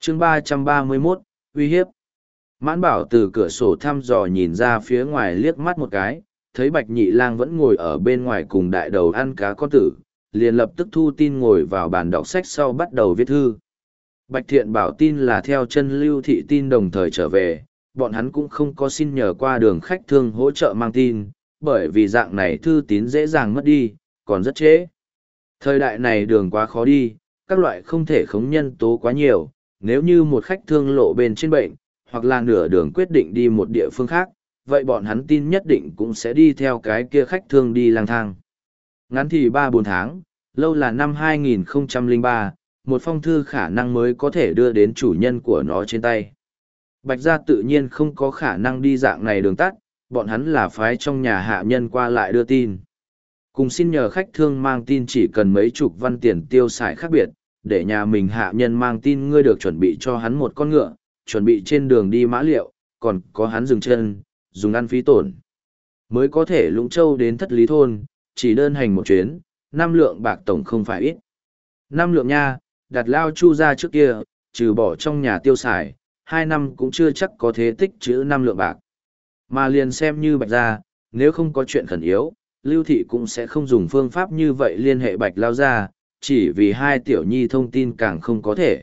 chương 331, uy hiếp. Mãn Bảo từ cửa sổ thăm dò nhìn ra phía ngoài liếc mắt một cái, thấy Bạch Nhị Lang vẫn ngồi ở bên ngoài cùng đại đầu ăn cá con tử, liền lập tức thu tin ngồi vào bàn đọc sách sau bắt đầu viết thư. Bạch Thiện Bảo tin là theo chân Lưu Thị tin đồng thời trở về, bọn hắn cũng không có xin nhờ qua đường khách thương hỗ trợ mang tin, bởi vì dạng này thư tín dễ dàng mất đi, còn rất trễ. Thời đại này đường quá khó đi, các loại không thể khống nhân tố quá nhiều, nếu như một khách thương lộ bên trên bệnh, hoặc là nửa đường quyết định đi một địa phương khác, vậy bọn hắn tin nhất định cũng sẽ đi theo cái kia khách thương đi lang thang. Ngắn thì 3-4 tháng, lâu là năm 2003, một phong thư khả năng mới có thể đưa đến chủ nhân của nó trên tay. Bạch gia tự nhiên không có khả năng đi dạng này đường tắt, bọn hắn là phái trong nhà hạ nhân qua lại đưa tin. Cùng xin nhờ khách thương mang tin chỉ cần mấy chục văn tiền tiêu xài khác biệt, để nhà mình hạ nhân mang tin ngươi được chuẩn bị cho hắn một con ngựa, chuẩn bị trên đường đi mã liệu, còn có hắn dừng chân, dùng ăn phí tổn. Mới có thể Lũng Châu đến Thất Lý Thôn, chỉ đơn hành một chuyến, 5 lượng bạc tổng không phải ít. 5 lượng nha, đặt lao Chu ra trước kia, trừ bỏ trong nhà tiêu xài, 2 năm cũng chưa chắc có thế tích trữ 5 lượng bạc. Mà liền xem như Bạch gia, nếu không có chuyện khẩn yếu, Lưu Thị cũng sẽ không dùng phương pháp như vậy liên hệ Bạch lao ra, chỉ vì hai tiểu nhi thông tin càng không có thể.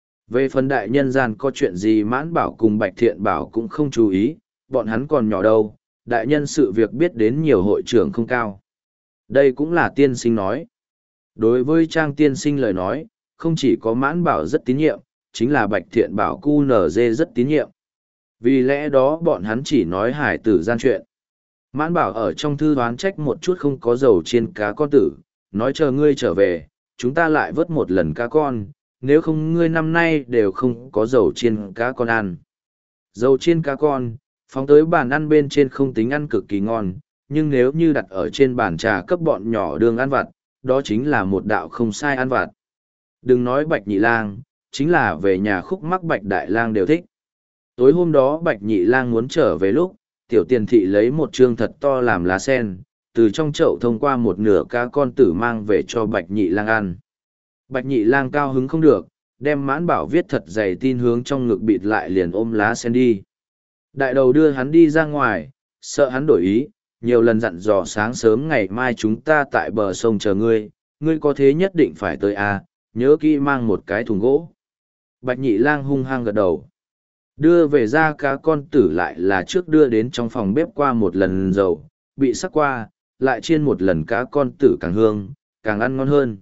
Về phần đại nhân gian có chuyện gì Mãn Bảo cùng Bạch Thiện Bảo cũng không chú ý, bọn hắn còn nhỏ đâu, đại nhân sự việc biết đến nhiều hội trưởng không cao. Đây cũng là tiên sinh nói. Đối với Trang tiên sinh lời nói, không chỉ có Mãn Bảo rất tín nhiệm, chính là Bạch Thiện Bảo QNZ rất tín nhiệm. Vì lẽ đó bọn hắn chỉ nói hải tử gian chuyện. Mãn Bảo ở trong thư đoán trách một chút không có dầu chiên cá con tử, nói chờ ngươi trở về, chúng ta lại vớt một lần cá con, nếu không ngươi năm nay đều không có dầu chiên cá con ăn. Dầu chiên cá con, phóng tới bàn ăn bên trên không tính ăn cực kỳ ngon, nhưng nếu như đặt ở trên bàn trà cấp bọn nhỏ đường ăn vặt, đó chính là một đạo không sai ăn vặt. Đừng nói Bạch Nhị Lang, chính là về nhà Khúc Mắc Bạch Đại Lang đều thích. Tối hôm đó Bạch Nhị Lang muốn trở về lúc, tiểu tiền thị lấy một trương thật to làm lá sen, từ trong chậu thông qua một nửa cá con tử mang về cho Bạch Nhị Lang ăn. Bạch Nhị Lang cao hứng không được, đem Mãn Bảo viết thật dày tin hướng trong ngực bịt lại liền ôm lá sen đi. Đại đầu đưa hắn đi ra ngoài, sợ hắn đổi ý, nhiều lần dặn dò sáng sớm ngày mai chúng ta tại bờ sông chờ ngươi, ngươi có thế nhất định phải tới à, nhớ kỹ mang một cái thùng gỗ. Bạch Nhị Lang hung hăng gật đầu. Đưa về ra cá con tử lại là trước đưa đến trong phòng bếp qua một lần dầu, bị sắc qua, lại chiên một lần cá con tử càng hương, càng ăn ngon hơn.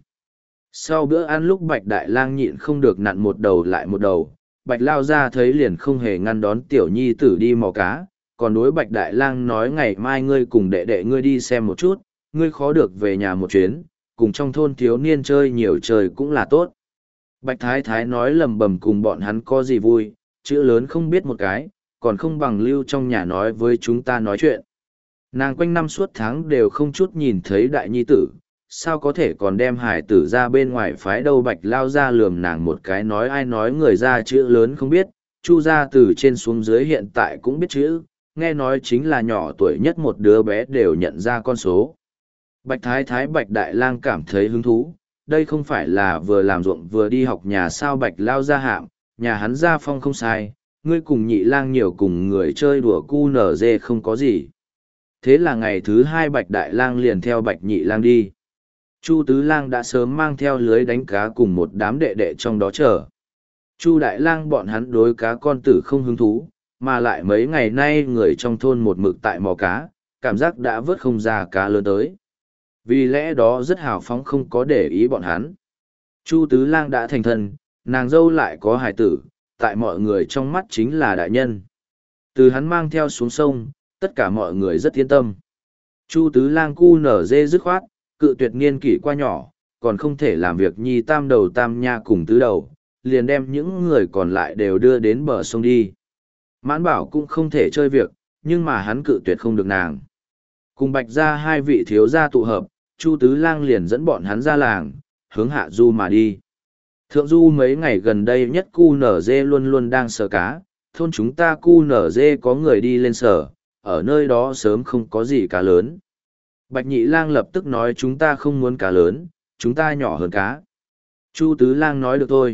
Sau bữa ăn lúc Bạch Đại Lang nhịn không được nặn một đầu lại một đầu, Bạch lao ra thấy liền không hề ngăn đón tiểu nhi tử đi mò cá, còn đối Bạch Đại Lang nói ngày mai ngươi cùng đệ đệ ngươi đi xem một chút, ngươi khó được về nhà một chuyến, cùng trong thôn thiếu niên chơi nhiều chơi cũng là tốt. Bạch Thái Thái nói lầm bầm cùng bọn hắn có gì vui, chữ lớn không biết một cái, còn không bằng lưu trong nhà nói với chúng ta nói chuyện. Nàng quanh năm suốt tháng đều không chút nhìn thấy đại nhi tử, sao có thể còn đem hải tử ra bên ngoài phái đâu. Bạch lao ra lườm nàng một cái nói ai nói người ra chữ lớn không biết, Chu ra từ trên xuống dưới hiện tại cũng biết chữ, nghe nói chính là nhỏ tuổi nhất một đứa bé đều nhận ra con số. Bạch Thái Thái Bạch Đại Lang cảm thấy hứng thú, đây không phải là vừa làm ruộng vừa đi học nhà sao. Bạch lao ra hạm, nhà hắn gia phong không sai, ngươi cùng Nhị Lang nhiều cùng người chơi đùa cu nở dê không có gì. Thế là ngày thứ 2 Bạch Đại Lang liền theo Bạch Nhị Lang đi. Chu Tứ Lang đã sớm mang theo lưới đánh cá cùng một đám đệ đệ trong đó chờ. Chu Đại Lang bọn hắn đối cá con tử không hứng thú, mà lại mấy ngày nay người trong thôn một mực tại mò cá, cảm giác đã vớt không ra cá lớn tới. Vì lẽ đó rất hào phóng không có để ý bọn hắn. Chu Tứ Lang đã thành thân, nàng dâu lại có hài tử, tại mọi người trong mắt chính là đại nhân. Từ hắn mang theo xuống sông, tất cả mọi người rất yên tâm. Chu Tứ Lang cu nở dê dứt khoát, cự tuyệt niên kỷ qua nhỏ, còn không thể làm việc nhi tam đầu tam nha cùng tứ đầu, liền đem những người còn lại đều đưa đến bờ sông đi. Mãn Bảo cũng không thể chơi việc, nhưng mà hắn cự tuyệt không được nàng. Cùng Bạch gia hai vị thiếu gia tụ hợp, Chu Tứ Lang liền dẫn bọn hắn ra làng, hướng hạ du mà đi. Thượng du mấy ngày gần đây nhất QNZ luôn luôn đang sờ cá, thôn chúng ta QNZ có người đi lên sờ, ở nơi đó sớm không có gì cá lớn. Bạch Nhị Lang lập tức nói chúng ta không muốn cá lớn, chúng ta nhỏ hơn cá. Chu Tứ Lang nói được thôi,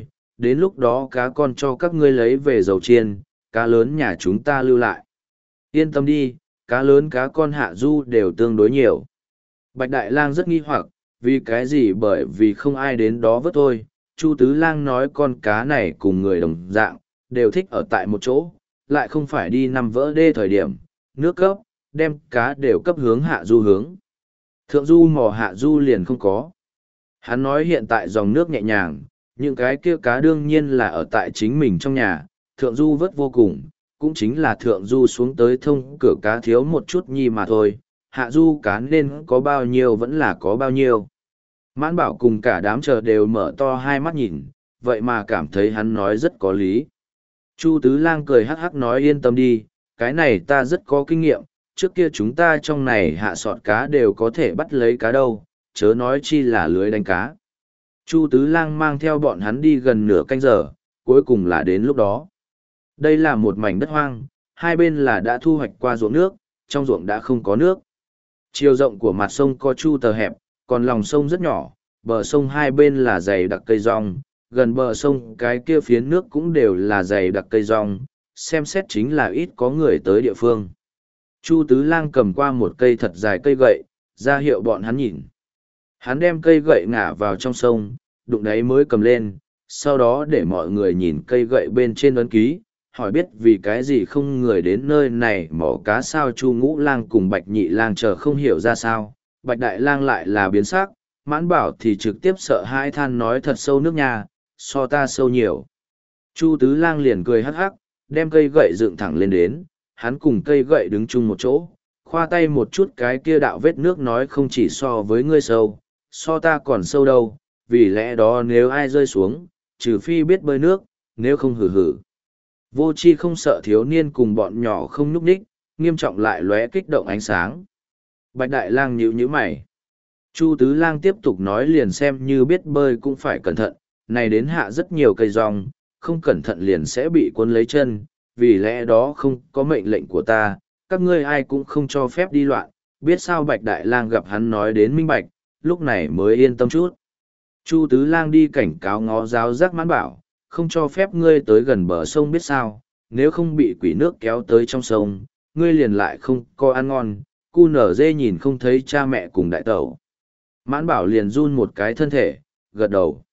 đến lúc đó cá con cho các ngươi lấy về dầu chiên, cá lớn nhà chúng ta lưu lại. Yên tâm đi, cá lớn cá con hạ du đều tương đối nhiều. Bạch Đại Lang rất nghi hoặc, vì cái gì? Bởi vì không ai đến đó vớt thôi. Chu Tứ Lang nói con cá này cùng người đồng dạng, đều thích ở tại một chỗ, lại không phải đi nằm vỡ đê thời điểm, nước cấp, đem cá đều cấp hướng hạ du hướng. Thượng du mò hạ du liền không có. Hắn nói hiện tại dòng nước nhẹ nhàng, những cái kia cá đương nhiên là ở tại chính mình trong nhà, thượng du vớt vô cùng, cũng chính là thượng du xuống tới thông cửa cá thiếu một chút nhi mà thôi, hạ du cá nên có bao nhiêu vẫn là có bao nhiêu. Mãn Bảo cùng cả đám chờ đều mở to hai mắt nhìn, vậy mà cảm thấy hắn nói rất có lý. Chu Tứ Lang cười hắc hắc nói yên tâm đi, cái này ta rất có kinh nghiệm, trước kia chúng ta trong này hạ sọt cá đều có thể bắt lấy cá đâu, chớ nói chi là lưới đánh cá. Chu Tứ Lang mang theo bọn hắn đi gần nửa canh giờ, cuối cùng là đến lúc đó. Đây là một mảnh đất hoang, hai bên là đã thu hoạch qua ruộng nước, trong ruộng đã không có nước. Chiều rộng của mặt sông có chu tờ hẹp, còn lòng sông rất nhỏ, bờ sông hai bên là dày đặc cây rong, gần bờ sông cái kia phiến nước cũng đều là dày đặc cây rong, xem xét chính là ít có người tới địa phương. Chu Tứ Lang cầm qua một cây thật dài cây gậy, ra hiệu bọn hắn nhìn. Hắn đem cây gậy ngả vào trong sông, đụng đáy mới cầm lên, sau đó để mọi người nhìn cây gậy bên trên ấn ký, hỏi biết vì cái gì không người đến nơi này mỏ cá sao. Chu Ngũ Lang cùng Bạch Nhị Lang chờ không hiểu ra sao, Bạch Đại Lang lại là biến sắc, Mãn Bảo thì trực tiếp sợ hãi than nói thật sâu nước nhà, so ta sâu nhiều. Chu Tứ Lang liền cười hắc hắc, đem cây gậy dựng thẳng lên đến, hắn cùng cây gậy đứng chung một chỗ, khoa tay một chút cái kia đạo vết nước nói không chỉ so với ngươi sâu, so ta còn sâu đâu, vì lẽ đó nếu ai rơi xuống, trừ phi biết bơi nước, nếu không hử hử. Vô chi không sợ thiếu niên cùng bọn nhỏ không nhúc nhích, nghiêm trọng lại lóe kích động ánh sáng. Bạch Đại Lang nhíu nhíu mày. Chu Tứ Lang tiếp tục nói liền xem như biết bơi cũng phải cẩn thận, này đến hạ rất nhiều cây rong, không cẩn thận liền sẽ bị cuốn lấy chân, vì lẽ đó không có mệnh lệnh của ta, các ngươi ai cũng không cho phép đi loạn, biết sao. Bạch Đại Lang gặp hắn nói đến minh bạch, lúc này mới yên tâm chút. Chu Tứ Lang đi cảnh cáo ngó giáo giác Mãn Bảo, không cho phép ngươi tới gần bờ sông biết sao, nếu không bị quỷ nước kéo tới trong sông, ngươi liền lại không có ăn ngon, cu nở dê nhìn không thấy cha mẹ cùng đại tẩu. Mãn Bảo liền run một cái thân thể, gật đầu.